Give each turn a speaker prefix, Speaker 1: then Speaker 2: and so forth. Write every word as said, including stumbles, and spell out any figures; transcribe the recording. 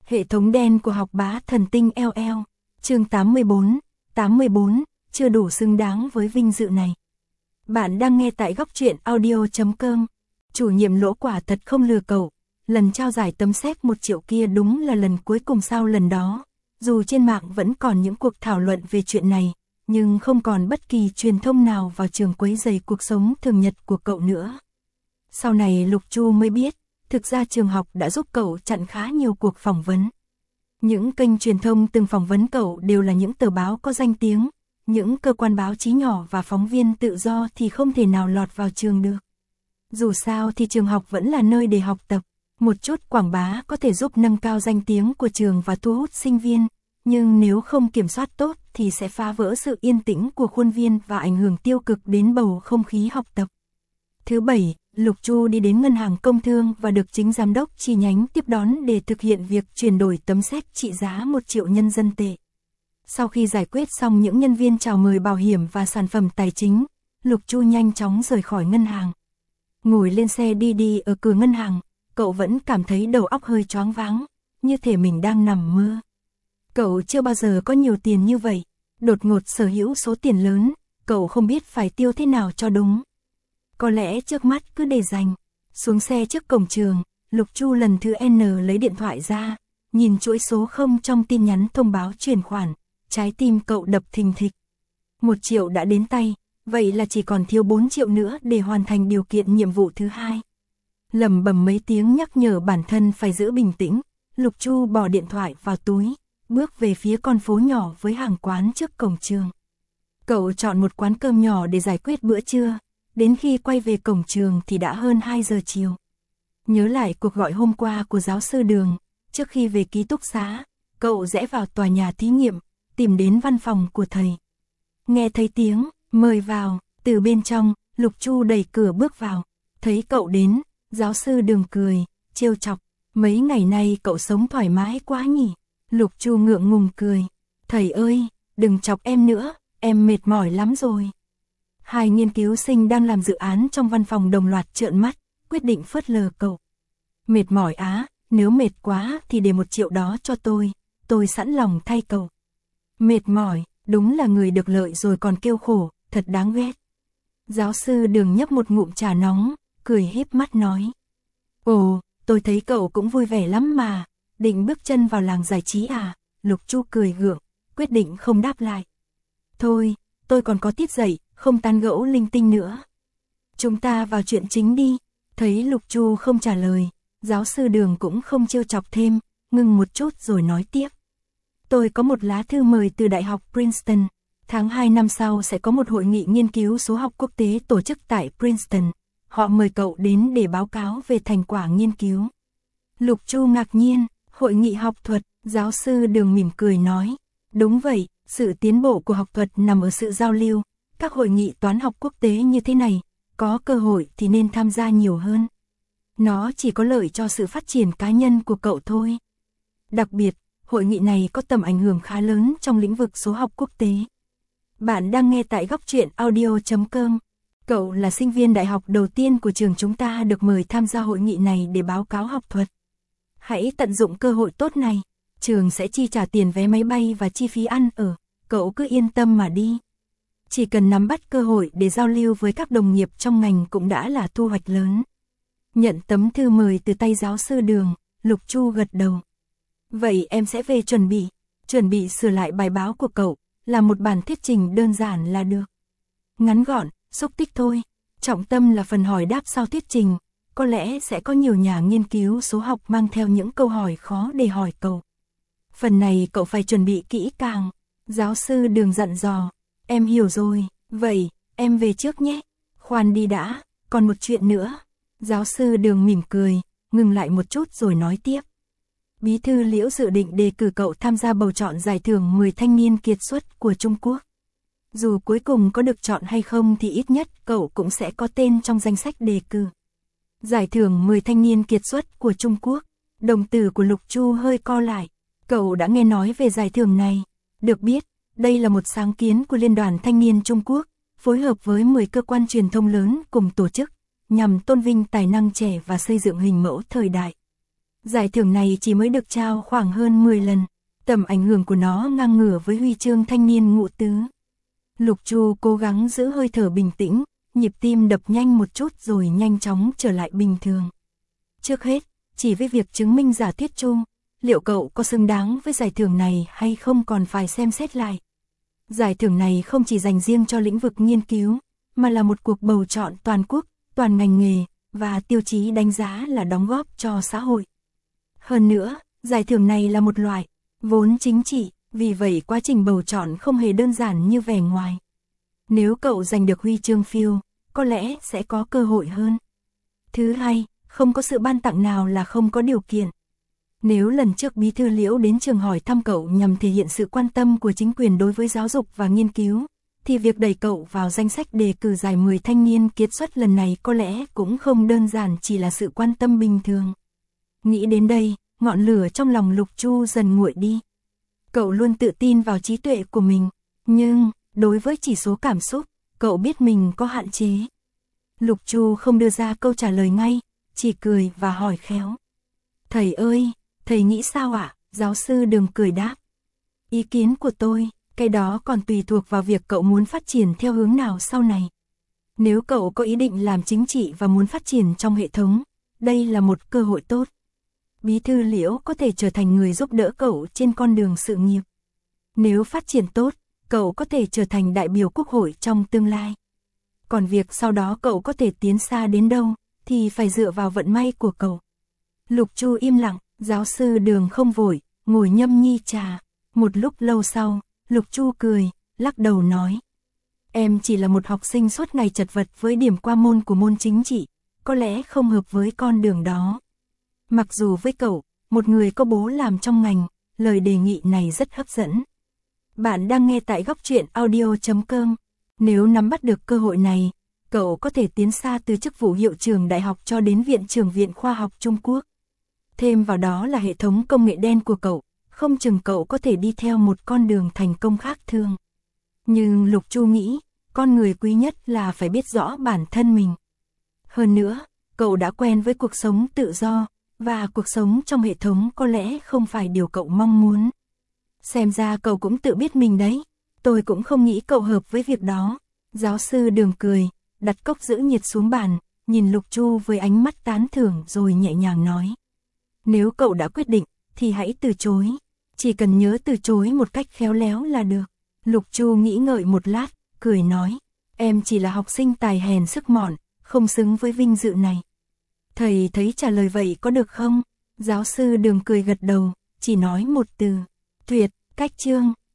Speaker 1: Hệ thống đen của học bá thần tinh eo eo. Chương tám mươi bốn, tám mươi bốn, chưa đủ xứng đáng với vinh dự này. Bạn đang nghe tại góc truyện audio chấm com. Chủ nhiệm Lỗ quả thật không lừa cậu. Lần trao giải tấm séc một triệu kia đúng là lần cuối cùng sau lần đó. Dù trên mạng vẫn còn những cuộc thảo luận về chuyện này, nhưng không còn bất kỳ truyền thông nào vào trường quấy rầy cuộc sống thường nhật của cậu nữa. Sau này Lục Chu mới biết, thực ra trường học đã giúp cậu chặn khá nhiều cuộc phỏng vấn. Những kênh truyền thông từng phỏng vấn cậu đều là những tờ báo có danh tiếng, những cơ quan báo chí nhỏ và phóng viên tự do thì không thể nào lọt vào trường được. Dù sao thì trường học vẫn là nơi để học tập, một chút quảng bá có thể giúp nâng cao danh tiếng của trường và thu hút sinh viên, nhưng nếu không kiểm soát tốt thì sẽ phá vỡ sự yên tĩnh của khuôn viên và ảnh hưởng tiêu cực đến bầu không khí học tập. Thứ bảy, Lục Chu đi đến ngân hàng công thương và được chính giám đốc chi nhánh tiếp đón để thực hiện việc chuyển đổi tấm séc trị giá một triệu nhân dân tệ. Sau khi giải quyết xong những nhân viên chào mời bảo hiểm và sản phẩm tài chính, Lục Chu nhanh chóng rời khỏi ngân hàng. Ngồi lên xe đi đi ở cửa ngân hàng, cậu vẫn cảm thấy đầu óc hơi choáng váng, như thể mình đang nằm mơ. Cậu chưa bao giờ có nhiều tiền như vậy, đột ngột sở hữu số tiền lớn, cậu không biết phải tiêu thế nào cho đúng. Có lẽ trước mắt cứ để dành. Xuống xe trước cổng trường, Lục Chu lần thứ N lấy điện thoại ra, nhìn chuỗi số không trong tin nhắn thông báo chuyển khoản, trái tim cậu đập thình thịch. Một triệu đã đến tay, vậy là chỉ còn thiếu bốn triệu nữa để hoàn thành điều kiện nhiệm vụ thứ hai. Lẩm bẩm mấy tiếng nhắc nhở bản thân phải giữ bình tĩnh, Lục Chu bỏ điện thoại vào túi, bước về phía con phố nhỏ với hàng quán trước cổng trường. Cậu chọn một quán cơm nhỏ để giải quyết bữa trưa. Đến khi quay về cổng trường thì đã hơn hai giờ chiều. Nhớ lại cuộc gọi hôm qua của giáo sư Đường, trước khi về ký túc xá, cậu rẽ vào tòa nhà thí nghiệm, tìm đến văn phòng của thầy. Nghe thấy tiếng, mời vào, từ bên trong, Lục Chu đẩy cửa bước vào, thấy cậu đến, giáo sư Đường cười, trêu chọc, mấy ngày nay cậu sống thoải mái quá nhỉ. Lục Chu ngượng ngùng cười, thầy ơi, đừng chọc em nữa, em mệt mỏi lắm rồi. Hai nghiên cứu sinh đang làm dự án trong văn phòng đồng loạt trợn mắt, quyết định phớt lờ cậu. Mệt mỏi á, nếu mệt quá thì để một triệu đó cho tôi, tôi sẵn lòng thay cậu. Mệt mỏi, đúng là người được lợi rồi còn kêu khổ, thật đáng ghét. Giáo sư Đường nhấp một ngụm trà nóng, cười híp mắt nói. Ồ, tôi thấy cậu cũng vui vẻ lắm mà, định bước chân vào làng giải trí à? Lục Chu cười gượng, quyết định không đáp lại. Thôi, tôi còn có tiết dạy, không tán gẫu linh tinh nữa. Chúng ta vào chuyện chính đi. Thấy Lục Chu không trả lời, giáo sư Đường cũng không trêu chọc thêm, ngừng một chút rồi nói tiếp. Tôi có một lá thư mời từ Đại học Princeton. Tháng hai năm sau sẽ có một hội nghị nghiên cứu số học quốc tế tổ chức tại Princeton. Họ mời cậu đến để báo cáo về thành quả nghiên cứu. Lục Chu ngạc nhiên, hội nghị học thuật, giáo sư Đường mỉm cười nói. Đúng vậy, sự tiến bộ của học thuật nằm ở sự giao lưu. Các hội nghị toán học quốc tế như thế này, có cơ hội thì nên tham gia nhiều hơn. Nó chỉ có lợi cho sự phát triển cá nhân của cậu thôi. Đặc biệt, hội nghị này có tầm ảnh hưởng khá lớn trong lĩnh vực số học quốc tế. Bạn đang nghe tại góc truyện audio chấm com. Cậu là sinh viên đại học đầu tiên của trường chúng ta được mời tham gia hội nghị này để báo cáo học thuật. Hãy tận dụng cơ hội tốt này. Trường sẽ chi trả tiền vé máy bay và chi phí ăn ở. Cậu cứ yên tâm mà đi. Chỉ cần nắm bắt cơ hội để giao lưu với các đồng nghiệp trong ngành cũng đã là thu hoạch lớn. Nhận tấm thư mời từ tay giáo sư Đường, Lục Chu gật đầu. Vậy em sẽ về chuẩn bị, chuẩn bị sửa lại bài báo của cậu, là một bản thuyết trình đơn giản là được. Ngắn gọn, xúc tích thôi, trọng tâm là phần hỏi đáp sau thuyết trình, có lẽ sẽ có nhiều nhà nghiên cứu số học mang theo những câu hỏi khó để hỏi cậu. Phần này cậu phải chuẩn bị kỹ càng, giáo sư Đường dặn dò. Em hiểu rồi, vậy, em về trước nhé. Khoan đi đã, còn một chuyện nữa. Giáo sư Đường mỉm cười, ngừng lại một chút rồi nói tiếp. Bí thư Liễu dự định đề cử cậu tham gia bầu chọn giải thưởng mười thanh niên kiệt xuất của Trung Quốc. Dù cuối cùng có được chọn hay không thì ít nhất cậu cũng sẽ có tên trong danh sách đề cử. Giải thưởng mười thanh niên kiệt xuất của Trung Quốc, đồng tử của Lục Chu hơi co lại. Cậu đã nghe nói về giải thưởng này, được biết. Đây là một sáng kiến của Liên đoàn Thanh niên Trung Quốc, phối hợp với mười cơ quan truyền thông lớn cùng tổ chức, nhằm tôn vinh tài năng trẻ và xây dựng hình mẫu thời đại. Giải thưởng này chỉ mới được trao khoảng hơn mười lần, tầm ảnh hưởng của nó ngang ngửa với huy chương thanh niên ngũ tứ. Lục Chu cố gắng giữ hơi thở bình tĩnh, nhịp tim đập nhanh một chút rồi nhanh chóng trở lại bình thường. Trước hết, chỉ với việc chứng minh giả thuyết Chu, liệu cậu có xứng đáng với giải thưởng này hay không còn phải xem xét lại. Giải thưởng này không chỉ dành riêng cho lĩnh vực nghiên cứu, mà là một cuộc bầu chọn toàn quốc, toàn ngành nghề, và tiêu chí đánh giá là đóng góp cho xã hội. Hơn nữa, giải thưởng này là một loại vốn chính trị, vì vậy quá trình bầu chọn không hề đơn giản như vẻ ngoài. Nếu cậu giành được huy chương phiêu, có lẽ sẽ có cơ hội hơn. Thứ hai, không có sự ban tặng nào là không có điều kiện. Nếu lần trước Bí thư Liễu đến trường hỏi thăm cậu nhằm thể hiện sự quan tâm của chính quyền đối với giáo dục và nghiên cứu, thì việc đẩy cậu vào danh sách đề cử giải mười thanh niên kiệt xuất lần này có lẽ cũng không đơn giản chỉ là sự quan tâm bình thường. Nghĩ đến đây, ngọn lửa trong lòng Lục Chu dần nguội đi. Cậu luôn tự tin vào trí tuệ của mình, nhưng đối với chỉ số cảm xúc, cậu biết mình có hạn chế. Lục Chu không đưa ra câu trả lời ngay, chỉ cười và hỏi khéo. Thầy ơi, thầy nghĩ sao ạ? Giáo sư Đường cười đáp. Ý kiến của tôi, cái đó còn tùy thuộc vào việc cậu muốn phát triển theo hướng nào sau này. Nếu cậu có ý định làm chính trị và muốn phát triển trong hệ thống, đây là một cơ hội tốt. Bí thư Liễu có thể trở thành người giúp đỡ cậu trên con đường sự nghiệp. Nếu phát triển tốt, cậu có thể trở thành đại biểu quốc hội trong tương lai. Còn việc sau đó cậu có thể tiến xa đến đâu, thì phải dựa vào vận may của cậu. Lục Chu im lặng, giáo sư Đường không vội, ngồi nhâm nhi trà. Một lúc lâu sau, Lục Chu cười, lắc đầu nói. Em chỉ là một học sinh suốt ngày chật vật với điểm qua môn của môn chính trị, có lẽ không hợp với con đường đó. Mặc dù với cậu, một người có bố làm trong ngành, lời đề nghị này rất hấp dẫn. Bạn đang nghe tại góc truyện audio chấm com. Nếu nắm bắt được cơ hội này, cậu có thể tiến xa từ chức vụ hiệu trưởng đại học cho đến viện trưởng Viện Khoa học Trung Quốc. Thêm vào đó là hệ thống công nghệ đen của cậu, không chừng cậu có thể đi theo một con đường thành công khác thường. Nhưng Lục Chu nghĩ, con người quý nhất là phải biết rõ bản thân mình. Hơn nữa, cậu đã quen với cuộc sống tự do, và cuộc sống trong hệ thống có lẽ không phải điều cậu mong muốn. Xem ra cậu cũng tự biết mình đấy, tôi cũng không nghĩ cậu hợp với việc đó. Giáo sư Đường cười, đặt cốc giữ nhiệt xuống bàn, nhìn Lục Chu với ánh mắt tán thưởng rồi nhẹ nhàng nói. Nếu cậu đã quyết định, thì hãy từ chối. Chỉ cần nhớ từ chối một cách khéo léo là được. Lục Chu nghĩ ngợi một lát, cười nói. Em chỉ là học sinh tài hèn sức mọn, không xứng với vinh dự này. Thầy thấy trả lời vậy có được không? Giáo sư Đường cười gật đầu, chỉ nói một từ. Tuyệt, cách chương.